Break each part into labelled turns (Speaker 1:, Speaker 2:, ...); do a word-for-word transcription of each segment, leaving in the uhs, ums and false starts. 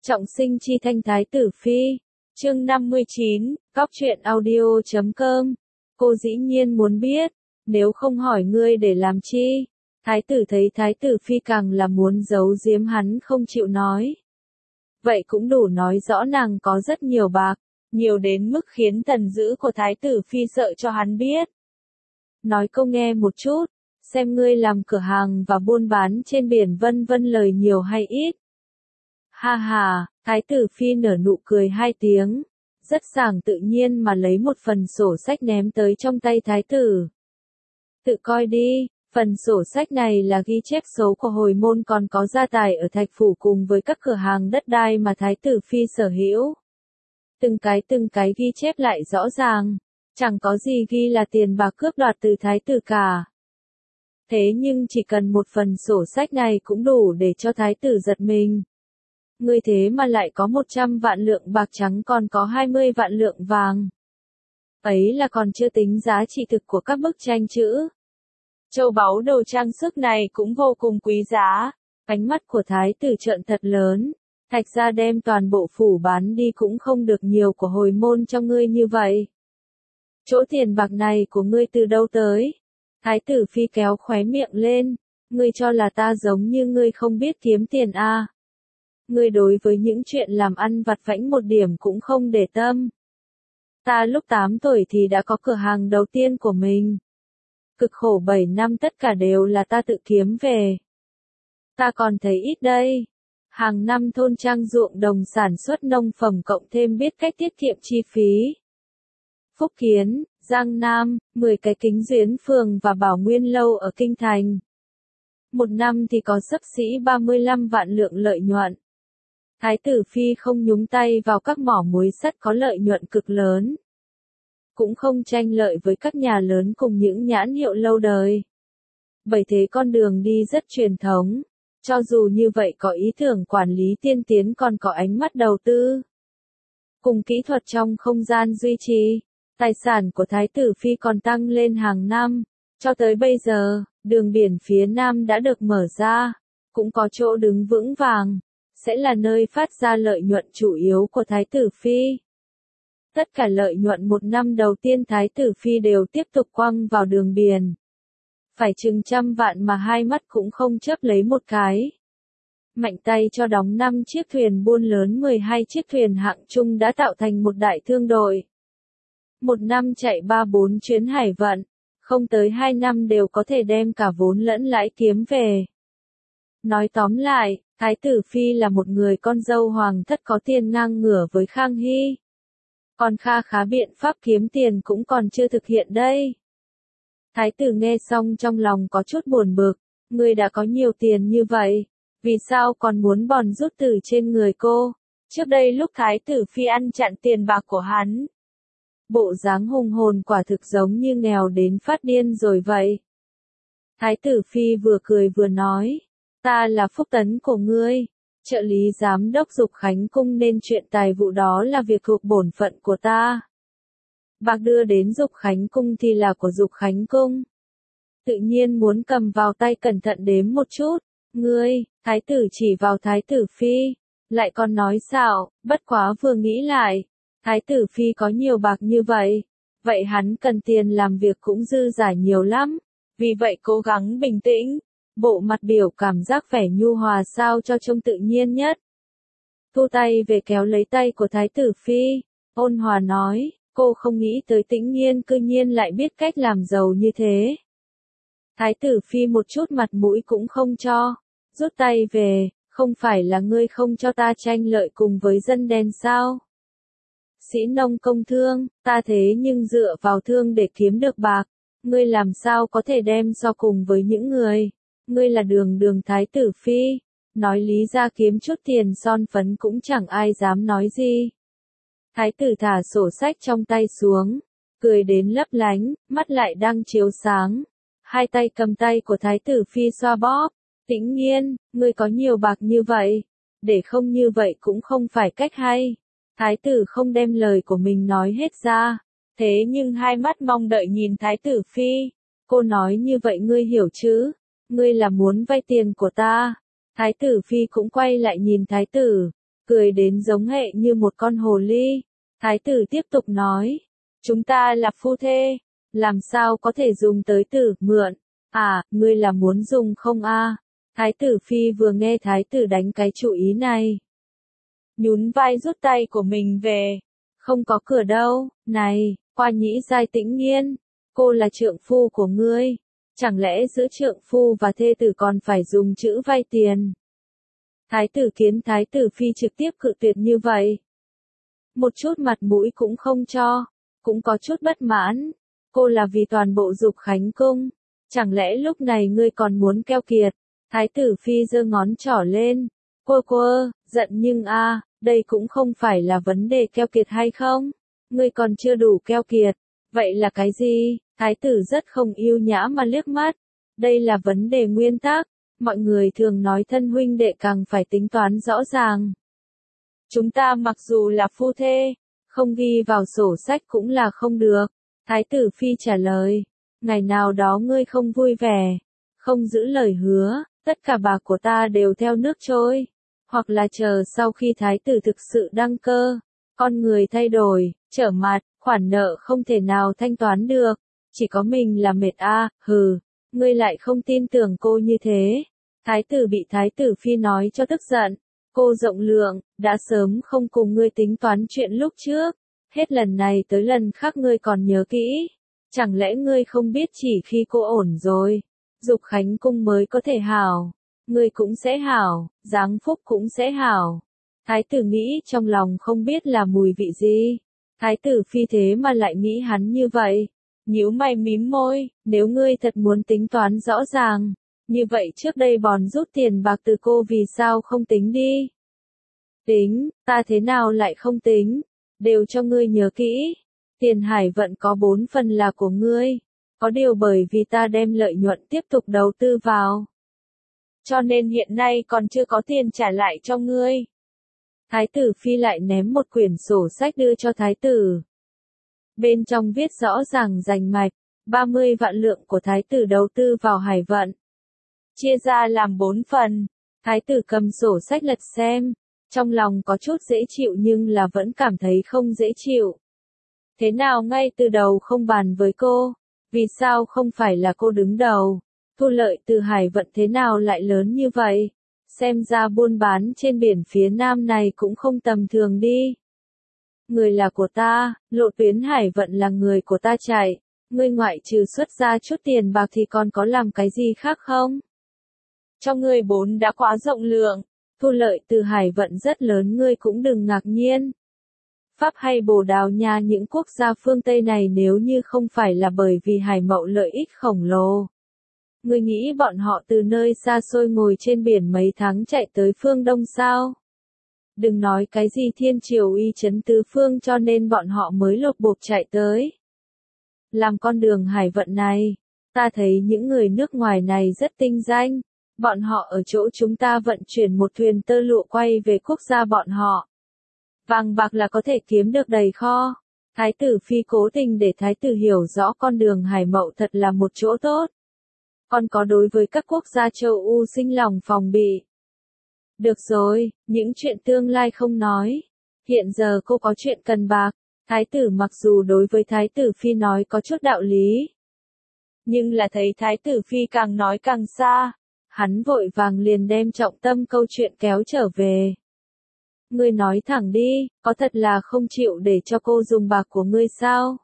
Speaker 1: Trọng sinh chi thanh thái tử phi. Chương năm mươi chín, Cóc truyện audio chấm com. Cô dĩ nhiên muốn biết, nếu không hỏi ngươi để làm chi? Thái tử thấy thái tử phi càng là muốn giấu giếm hắn không chịu nói. Vậy cũng đủ nói rõ nàng có rất nhiều bạc, nhiều đến mức khiến thần dữ của thái tử phi sợ cho hắn biết. Nói câu nghe một chút, xem ngươi làm cửa hàng và buôn bán trên biển vân vân lời nhiều hay ít. Ha ha, thái tử phi nở nụ cười hai tiếng, rất sảng tự nhiên mà lấy một phần sổ sách ném tới trong tay thái tử. Tự coi đi, phần sổ sách này là ghi chép số của hồi môn còn có gia tài ở Thạch Phủ cùng với các cửa hàng đất đai mà thái tử phi sở hữu. Từng cái từng cái ghi chép lại rõ ràng, chẳng có gì ghi là tiền bạc cướp đoạt từ thái tử cả. Thế nhưng chỉ cần một phần sổ sách này cũng đủ để cho thái tử giật mình. Ngươi thế mà lại có một trăm vạn lượng bạc trắng còn có hai mươi vạn lượng vàng. Ấy là còn chưa tính giá trị thực của các bức tranh chữ. Châu báu đồ trang sức này cũng vô cùng quý giá. Ánh mắt của thái tử trợn thật lớn. Thạch ra đem toàn bộ phủ bán đi cũng không được nhiều của hồi môn cho ngươi như vậy. Chỗ tiền bạc này của ngươi từ đâu tới? Thái tử phi kéo khóe miệng lên. Ngươi cho là ta giống như ngươi không biết kiếm tiền à? Ngươi đối với những chuyện làm ăn vặt vãnh một điểm cũng không để tâm. Ta lúc tám tuổi thì đã có cửa hàng đầu tiên của mình. Cực khổ bảy năm tất cả đều là ta tự kiếm về. Ta còn thấy ít đây. Hàng năm thôn trang ruộng đồng sản xuất nông phẩm cộng thêm biết cách tiết kiệm chi phí. Phúc Kiến, Giang Nam, mười cái kính duyến phường và Bảo Nguyên Lâu ở Kinh Thành. Một năm thì có xấp xỉ ba mươi lăm vạn lượng lợi nhuận. Thái tử phi không nhúng tay vào các mỏ muối sắt có lợi nhuận cực lớn. Cũng không tranh lợi với các nhà lớn cùng những nhãn hiệu lâu đời. Bởi thế con đường đi rất truyền thống. Cho dù như vậy có ý tưởng quản lý tiên tiến còn có ánh mắt đầu tư. Cùng kỹ thuật trong không gian duy trì, tài sản của thái tử phi còn tăng lên hàng năm. Cho tới bây giờ, đường biển phía Nam đã được mở ra, cũng có chỗ đứng vững vàng. Sẽ là nơi phát ra lợi nhuận chủ yếu của thái tử phi. Tất cả lợi nhuận một năm đầu tiên thái tử phi đều tiếp tục quăng vào đường biển. Phải chừng trăm vạn mà hai mắt cũng không chớp lấy một cái. Mạnh tay cho đóng năm chiếc thuyền buôn lớn mười hai chiếc thuyền hạng trung đã tạo thành một đại thương đội. Một năm chạy ba bốn chuyến hải vận, không tới hai năm đều có thể đem cả vốn lẫn lãi kiếm về. Nói tóm lại, thái tử phi là một người con dâu hoàng thất có tiền ngang ngửa với Khang Hy. Còn kha khá biện pháp kiếm tiền cũng còn chưa thực hiện đây. Thái tử nghe xong trong lòng có chút buồn bực, ngươi đã có nhiều tiền như vậy, vì sao còn muốn bòn rút từ trên người cô? Trước đây lúc thái tử phi ăn chặn tiền bạc của hắn. Bộ dáng hùng hồn quả thực giống như nghèo đến phát điên rồi vậy. Thái tử phi vừa cười vừa nói. Ta là phúc tấn của ngươi, trợ lý giám đốc Dục Khánh Cung nên chuyện tài vụ đó là việc thuộc bổn phận của ta. Bạc đưa đến Dục Khánh Cung thì là của Dục Khánh Cung. Tự nhiên muốn cầm vào tay cẩn thận đếm một chút. Ngươi, thái tử chỉ vào thái tử phi, lại còn nói xạo, bất quá vừa nghĩ lại. Thái tử phi có nhiều bạc như vậy, vậy hắn cần tiền làm việc cũng dư giả nhiều lắm. Vì vậy cố gắng bình tĩnh. Bộ mặt biểu cảm giác vẻ nhu hòa sao cho trông tự nhiên nhất. Thu tay về kéo lấy tay của thái tử phi, ôn hòa nói, cô không nghĩ tới Tĩnh Nhiên cư nhiên lại biết cách làm giàu như thế. Thái tử phi một chút mặt mũi cũng không cho, rút tay về, không phải là ngươi không cho ta tranh lợi cùng với dân đen sao? Sĩ nông công thương, ta thế nhưng dựa vào thương để kiếm được bạc, ngươi làm sao có thể đem so cùng với những người. Ngươi là đường đường thái tử phi, nói lý ra kiếm chút tiền son phấn cũng chẳng ai dám nói gì. Thái tử thả sổ sách trong tay xuống, cười đến lấp lánh, mắt lại đang chiếu sáng. Hai tay cầm tay của thái tử phi xoa bóp. Tĩnh Nhiên, ngươi có nhiều bạc như vậy, để không như vậy cũng không phải cách hay. Thái tử không đem lời của mình nói hết ra, thế nhưng hai mắt mong đợi nhìn thái tử phi. Cô nói như vậy ngươi hiểu chứ? Ngươi là muốn vay tiền của ta. Thái tử phi cũng quay lại nhìn thái tử, cười đến giống hệ như một con hồ ly. Thái tử tiếp tục nói, chúng ta là phu thê, làm sao có thể dùng tới từ mượn, à, ngươi là muốn dùng không a? Thái tử phi vừa nghe thái tử đánh cái chủ ý này, nhún vai rút tay của mình về, không có cửa đâu, này, Qua Nhĩ Giai tĩnh nhiên, cô là trượng phu của ngươi, chẳng lẽ giữa trượng phu và thê tử còn phải dùng chữ vay tiền? Thái tử Kiến thái tử phi trực tiếp cự tuyệt như vậy, một chút mặt mũi cũng không cho, cũng có chút bất mãn, cô là vì toàn bộ Dục Khánh cung, chẳng lẽ lúc này ngươi còn muốn keo kiệt? Thái tử phi giơ ngón trỏ lên, quơ quơ, giận nhưng a, đây cũng không phải là vấn đề keo kiệt hay không, ngươi còn chưa đủ keo kiệt, vậy là cái gì? Thái tử rất không yêu nhã mà liếc mắt, đây là vấn đề nguyên tắc, mọi người thường nói thân huynh đệ càng phải tính toán rõ ràng. Chúng ta mặc dù là phu thê, không ghi vào sổ sách cũng là không được. Thái tử phi trả lời, ngày nào đó ngươi không vui vẻ, không giữ lời hứa, tất cả bạc của ta đều theo nước trôi, hoặc là chờ sau khi thái tử thực sự đăng cơ, con người thay đổi, trở mặt, khoản nợ không thể nào thanh toán được, chỉ có mình là mệt a, hừ, ngươi lại không tin tưởng cô như thế. Thái tử bị thái tử phi nói cho tức giận, cô rộng lượng, đã sớm không cùng ngươi tính toán chuyện lúc trước, hết lần này tới lần khác ngươi còn nhớ kỹ, chẳng lẽ ngươi không biết chỉ khi cô ổn rồi, Dục Khánh cung mới có thể hảo, ngươi cũng sẽ hảo, Giáng Phúc cũng sẽ hảo. Thái tử nghĩ trong lòng không biết là mùi vị gì, thái tử phi thế mà lại nghĩ hắn như vậy, nhíu mày mím môi, nếu ngươi thật muốn tính toán rõ ràng, như vậy trước đây bòn rút tiền bạc từ cô vì sao không tính đi? Tính, ta thế nào lại không tính, đều cho ngươi nhớ kỹ, tiền hải vận có bốn phần là của ngươi, có điều bởi vì ta đem lợi nhuận tiếp tục đầu tư vào, cho nên hiện nay còn chưa có tiền trả lại cho ngươi. Thái tử phi lại ném một quyển sổ sách đưa cho thái tử. Bên trong viết rõ ràng rành mạch, ba mươi vạn lượng của thái tử đầu tư vào hải vận. Chia ra làm bốn phần, thái tử cầm sổ sách lật xem, trong lòng có chút dễ chịu nhưng là vẫn cảm thấy không dễ chịu. Thế nào ngay từ đầu không bàn với cô, vì sao không phải là cô đứng đầu, thu lợi từ hải vận thế nào lại lớn như vậy? Xem ra buôn bán trên biển phía nam này cũng không tầm thường đi. Người là của ta, lộ tuyến hải vận là người của ta chạy, ngươi ngoại trừ xuất ra chút tiền bạc thì còn có làm cái gì khác không? Cho ngươi bốn đã quá rộng lượng, thu lợi từ hải vận rất lớn ngươi cũng đừng ngạc nhiên. Pháp hay Bồ Đào Nha những quốc gia phương Tây này nếu như không phải là bởi vì hải mậu lợi ích khổng lồ. Ngươi nghĩ bọn họ từ nơi xa xôi ngồi trên biển mấy tháng chạy tới phương Đông sao? Đừng nói cái gì thiên triều uy chấn tứ phương cho nên bọn họ mới lột bột chạy tới. Làm con đường hải vận này, ta thấy những người nước ngoài này rất tinh danh, bọn họ ở chỗ chúng ta vận chuyển một thuyền tơ lụa quay về quốc gia bọn họ. Vàng bạc là có thể kiếm được đầy kho. Thái tử phi cố tình để thái tử hiểu rõ con đường hải mậu thật là một chỗ tốt. Còn có đối với các quốc gia châu Âu sinh lòng phòng bị. Được rồi, những chuyện tương lai không nói. Hiện giờ cô có chuyện cần bạc. Thái tử mặc dù đối với thái tử phi nói có chút đạo lý. Nhưng là thấy thái tử phi càng nói càng xa. Hắn vội vàng liền đem trọng tâm câu chuyện kéo trở về. Ngươi nói thẳng đi, có thật là không chịu để cho cô dùng bạc của ngươi sao?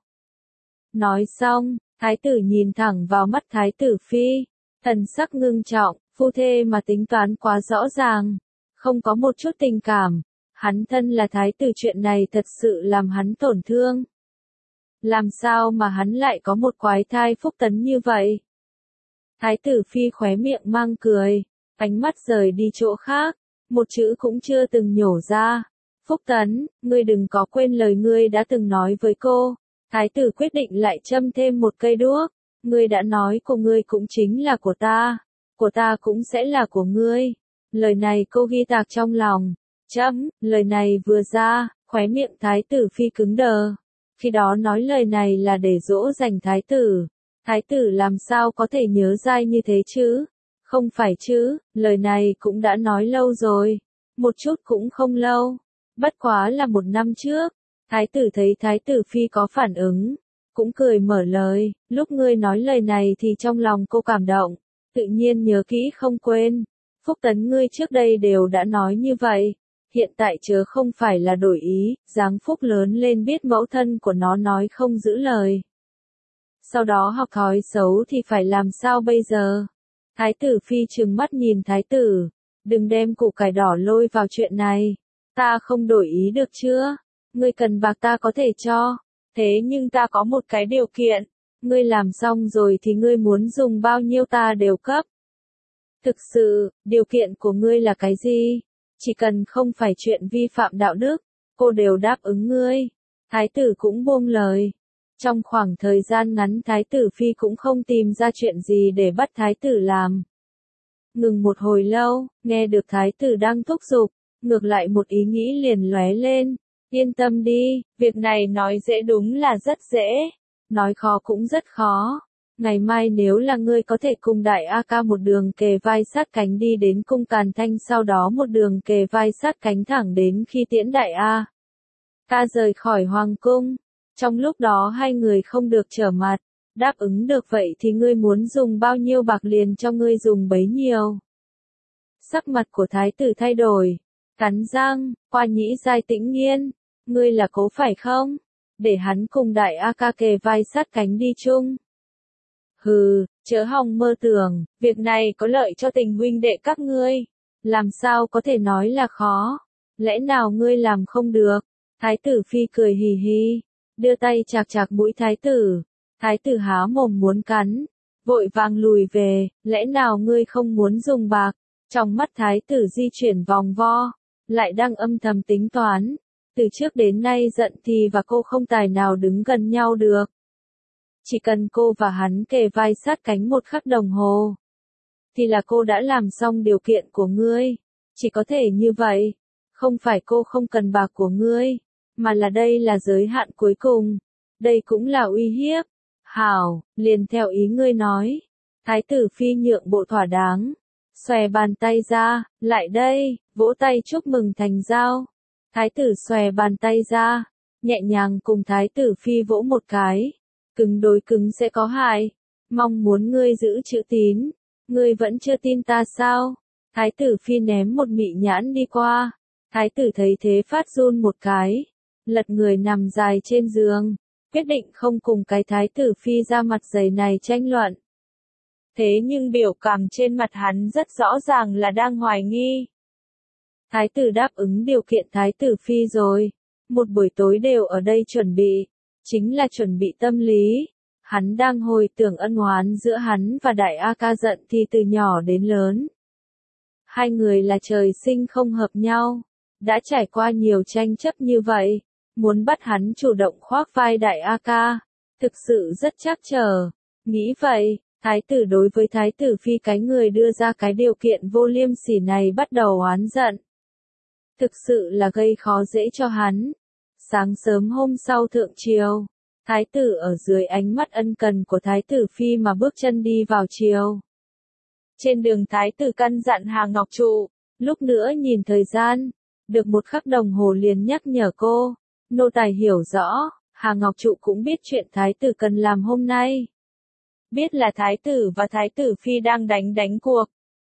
Speaker 1: Nói xong, thái tử nhìn thẳng vào mắt thái tử phi, thần sắc ngưng trọng, phu thê mà tính toán quá rõ ràng, không có một chút tình cảm, hắn thân là thái tử chuyện này thật sự làm hắn tổn thương. Làm sao mà hắn lại có một quái thai phúc tấn như vậy? Thái tử phi khóe miệng mang cười, ánh mắt rời đi chỗ khác, một chữ cũng chưa từng nhổ ra. Phúc tấn, ngươi đừng có quên lời ngươi đã từng nói với cô. Thái tử quyết định lại châm thêm một cây đuốc. Ngươi đã nói của ngươi cũng chính là của ta, của ta cũng sẽ là của ngươi. Lời này cô ghi tạc trong lòng. Chấm, lời này vừa ra, khóe miệng thái tử phi cứng đờ. Khi đó nói lời này là để dỗ dành thái tử. Thái tử làm sao có thể nhớ dai như thế chứ? Không phải chứ, lời này cũng đã nói lâu rồi. một chút cũng không lâu. Bất quá là một năm trước, thái tử thấy thái tử phi có phản ứng, cũng cười mở lời, lúc ngươi nói lời này thì trong lòng cô cảm động, tự nhiên nhớ kỹ không quên. Phúc Tấn ngươi trước đây đều đã nói như vậy, hiện tại chớ không phải là đổi ý, Giáng Phúc lớn lên biết mẫu thân của nó nói không giữ lời. Sau đó học thói xấu thì phải làm sao bây giờ? Thái tử phi trừng mắt nhìn thái tử, đừng đem củ cải đỏ lôi vào chuyện này, ta không đổi ý được chưa? Ngươi cần bạc ta có thể cho, thế nhưng ta có một cái điều kiện, ngươi làm xong rồi thì ngươi muốn dùng bao nhiêu ta đều cấp. Thực sự, điều kiện của ngươi là cái gì? Chỉ cần không phải chuyện vi phạm đạo đức, cô đều đáp ứng ngươi. Thái tử cũng buông lời. Trong khoảng thời gian ngắn thái tử phi cũng không tìm ra chuyện gì để bắt thái tử làm. Ngừng một hồi lâu, nghe được thái tử đang thúc giục, ngược lại một ý nghĩ liền lóe lên. Yên tâm đi, việc này nói dễ đúng là rất dễ, nói khó cũng rất khó. Ngày mai nếu là ngươi có thể cùng đại A ca một đường kề vai sát cánh đi đến cung Càn Thanh, sau đó một đường kề vai sát cánh thẳng đến khi tiễn đại A ca rời khỏi hoàng cung, trong lúc đó hai người không được trở mặt, đáp ứng được vậy thì ngươi muốn dùng bao nhiêu bạc liền cho ngươi dùng bấy nhiêu. Sắc mặt của thái tử thay đổi, cắn răng, qua nhĩ giai tĩnh nghiên, ngươi là cố phải không? Để hắn cùng đại A ca kề vai sát cánh đi chung. Hừ, chớ hòng mơ tưởng, việc này có lợi cho tình huynh đệ các ngươi. Làm sao có thể nói là khó? Lẽ nào ngươi làm không được? Thái tử phi cười hì hì, đưa tay chạc chạc mũi thái tử. Thái tử há mồm muốn cắn, vội vàng lùi về, lẽ nào ngươi không muốn dùng bạc? Trong mắt thái tử di chuyển vòng vo, lại đang âm thầm tính toán. Từ trước đến nay giận thì và cô không tài nào đứng gần nhau được. Chỉ cần cô và hắn kề vai sát cánh một khắc đồng hồ, thì là cô đã làm xong điều kiện của ngươi. Chỉ có thể như vậy. Không phải cô không cần bạc của ngươi, mà là đây là giới hạn cuối cùng. Đây cũng là uy hiếp. Hảo, liền theo ý ngươi nói. Thái tử phi nhượng bộ thỏa đáng. Xòe bàn tay ra, lại đây, vỗ tay chúc mừng thành giao. Thái tử xòe bàn tay ra, nhẹ nhàng cùng thái tử phi vỗ một cái. Cứng đối cứng sẽ có hại. Mong muốn ngươi giữ chữ tín. Ngươi vẫn chưa tin ta sao? Thái tử phi ném một mị nhãn đi qua. Thái tử thấy thế phát run một cái. Lật người nằm dài trên giường. Quyết định không cùng cái thái tử phi ra mặt dày này tranh luận. Thế nhưng biểu cảm trên mặt hắn rất rõ ràng là đang hoài nghi. Thái tử đáp ứng điều kiện thái tử phi rồi. Một buổi tối đều ở đây chuẩn bị. Chính là chuẩn bị tâm lý. Hắn đang hồi tưởng ân oán giữa hắn và đại A ca giận thì từ nhỏ đến lớn. Hai người là trời sinh không hợp nhau. Đã trải qua nhiều tranh chấp như vậy. Muốn bắt hắn chủ động khoác vai đại A ca. Thực sự rất trắc trở. Nghĩ vậy, thái tử đối với thái tử phi cái người đưa ra cái điều kiện vô liêm sỉ này bắt đầu oán giận. Thực sự là gây khó dễ cho hắn. Sáng sớm hôm sau thượng triều, thái tử ở dưới ánh mắt ân cần của thái tử phi mà bước chân đi vào triều. Trên đường thái tử căn dặn Hà Ngọc Trụ, lúc nữa nhìn thời gian, được một khắc đồng hồ liền nhắc nhở cô. Nô tài hiểu rõ, Hà Ngọc Trụ cũng biết chuyện thái tử cần làm hôm nay. Biết là thái tử và thái tử phi đang đánh đánh cuộc.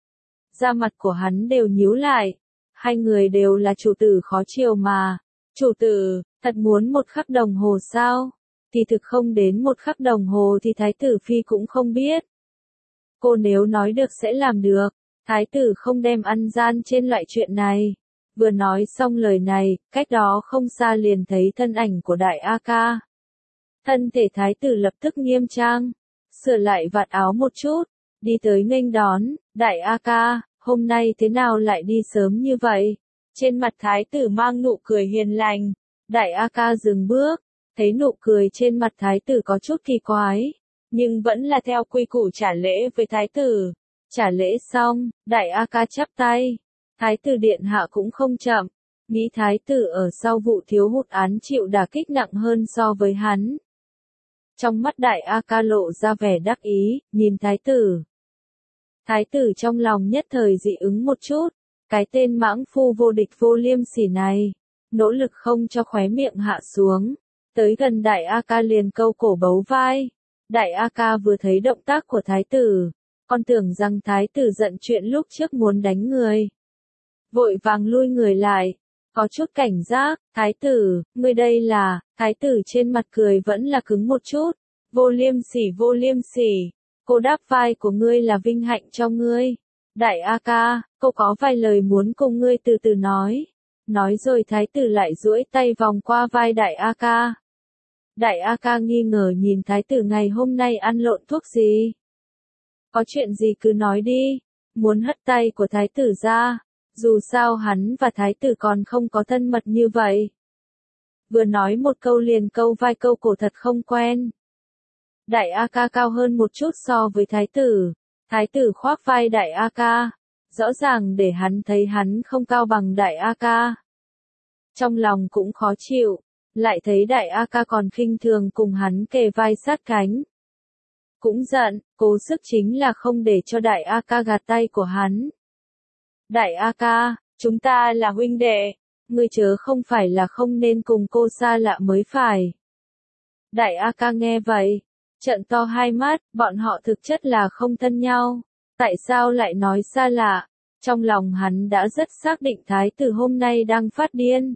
Speaker 1: Da mặt của hắn đều nhíu lại. Hai người đều là chủ tử khó chiều mà. Chủ tử, thật muốn một khắc đồng hồ sao? Thì thực không đến một khắc đồng hồ thì thái tử phi cũng không biết. Cô nếu nói được sẽ làm được. Thái tử không đem ăn gian trên loại chuyện này. Vừa nói xong lời này, cách đó không xa liền thấy thân ảnh của đại A ca. Thân thể thái tử lập tức nghiêm trang, sửa lại vạt áo một chút, đi tới nghênh đón. Đại A ca, hôm nay thế nào lại đi sớm như vậy? Trên mặt thái tử mang nụ cười hiền lành. Đại A ca dừng bước, thấy nụ cười trên mặt thái tử có chút kỳ quái, nhưng vẫn là theo quy củ trả lễ với thái tử. Trả lễ xong, đại A ca chắp tay. Thái tử điện hạ cũng không chậm, nghĩ thái tử ở sau vụ thiếu hụt án chịu đả kích nặng hơn so với hắn. Trong mắt đại A ca lộ ra vẻ đắc ý, nhìn thái tử. Thái tử trong lòng nhất thời dị ứng một chút, Cái tên mãng phu vô địch vô liêm sỉ này, nỗ lực không cho khóe miệng hạ xuống, tới gần đại A Ca liền câu cổ bấu vai. Đại A Ca vừa thấy động tác của thái tử, còn tưởng rằng thái tử giận chuyện lúc trước muốn đánh người. Vội vàng lui người lại, có chút cảnh giác, thái tử, ngươi đây là, thái tử trên mặt cười vẫn là cứng một chút, vô liêm sỉ vô liêm sỉ, cô đáp vai của ngươi là vinh hạnh cho ngươi. Đại A Ca, cô có vài lời muốn cùng ngươi từ từ nói. Nói rồi thái tử lại duỗi tay vòng qua vai đại A Ca. Đại A Ca nghi ngờ nhìn thái tử ngày hôm nay ăn lộn thuốc gì. Có chuyện gì cứ nói đi, muốn hất tay của thái tử ra, dù sao hắn và thái tử còn không có thân mật như vậy. Vừa nói một câu liền câu vai câu cổ thật không quen. Đại A Ca cao hơn một chút so với thái tử, thái tử khoác vai đại A Ca, rõ ràng để hắn thấy hắn không cao bằng đại A Ca. Trong lòng cũng khó chịu, lại thấy đại A Ca còn khinh thường cùng hắn kề vai sát cánh. Cũng giận, cố sức chính là không để cho đại A Ca gạt tay của hắn. Đại A Ca, chúng ta là huynh đệ, ngươi chớ không phải là không nên cùng cô xa lạ mới phải. Đại A Ca nghe vậy, trợn to hai mắt, bọn họ thực chất là không thân nhau, tại sao lại nói xa lạ? Trong lòng hắn đã rất xác định thái tử hôm nay đang phát điên.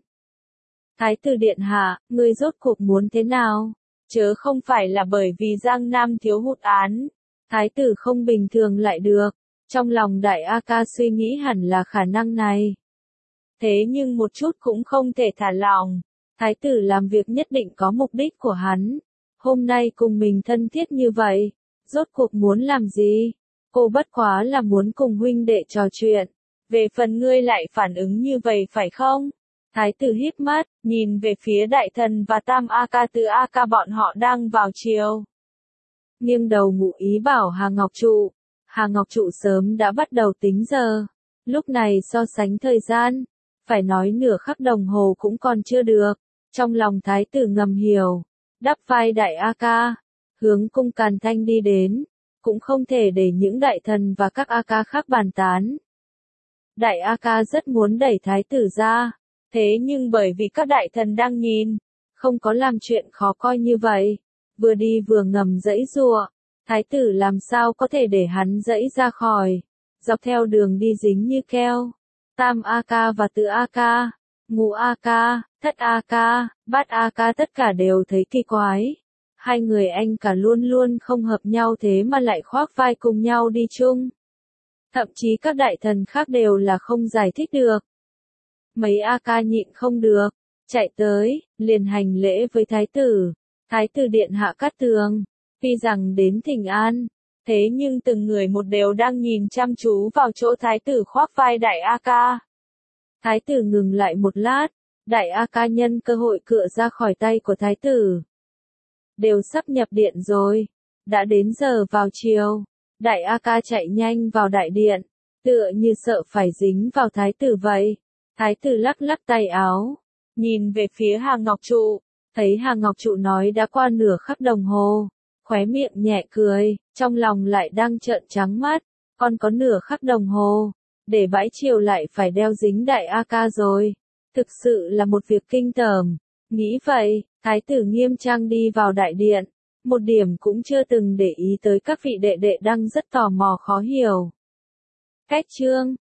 Speaker 1: Thái tử điện hạ, ngươi rốt cuộc muốn thế nào? Chớ không phải là bởi vì Giang Nam thiếu hụt án, thái tử không bình thường lại được. Trong lòng đại A Ca suy nghĩ hẳn là khả năng này. Thế nhưng một chút cũng không thể thả lòng. Thái tử làm việc nhất định có mục đích của hắn. Hôm nay cùng mình thân thiết như vậy, rốt cuộc muốn làm gì? Cô bất quá là muốn cùng huynh đệ trò chuyện. Về phần ngươi lại phản ứng như vậy phải không? Thái tử híp mắt, nhìn về phía đại thần và tam A Ca tứ A Ca bọn họ đang vào chiều. Nghiêng đầu ngụ ý bảo Hà Ngọc Trụ. Hà Ngọc Trụ sớm đã bắt đầu tính giờ. Lúc này so sánh thời gian, phải nói nửa khắc đồng hồ cũng còn chưa được. Trong lòng thái tử ngầm hiểu, đắp vai đại A Ca, hướng cung Càn Thanh đi đến, cũng không thể để những đại thần và các A Ca khác bàn tán. Đại A Ca rất muốn đẩy thái tử ra, thế nhưng bởi vì các đại thần đang nhìn, không có làm chuyện khó coi như vậy, vừa đi vừa ngầm giãy giụa. Thái tử làm sao có thể để hắn giãy ra khỏi, dọc theo đường đi dính như keo. Tam A Ca và tứ A Ca, ngũ A Ca, thất A Ca, bát A Ca tất cả đều thấy kỳ quái. Hai người anh cả luôn luôn không hợp nhau thế mà lại khoác vai cùng nhau đi chung. Thậm chí các đại thần khác đều là không giải thích được. Mấy A Ca nhịn không được, chạy tới, liền hành lễ với thái tử. Thái tử điện hạ Cát Tường, tuy rằng đến thỉnh an, thế nhưng từng người một đều đang nhìn chăm chú vào chỗ thái tử khoác vai đại A Ca. Thái tử ngừng lại một lát, đại A Ca nhân cơ hội cựa ra khỏi tay của thái tử. Đều sắp nhập điện rồi, đã đến giờ vào chiều. Đại A Ca chạy nhanh vào đại điện, tựa như sợ phải dính vào thái tử vậy. Thái tử lắc lắc tay áo, nhìn về phía Hà Ngọc Trụ, thấy Hà Ngọc Trụ nói đã qua nửa khắc đồng hồ, khóe miệng nhẹ cười, trong lòng lại đang trợn trắng mắt, còn có nửa khắc đồng hồ, để bãi chiều lại phải đeo dính đại A Ca rồi, thực sự là một việc kinh tởm. Nghĩ vậy, thái tử nghiêm trang đi vào đại điện, một điểm cũng chưa từng để ý tới các vị đệ đệ đang rất tò mò khó hiểu. Cách chương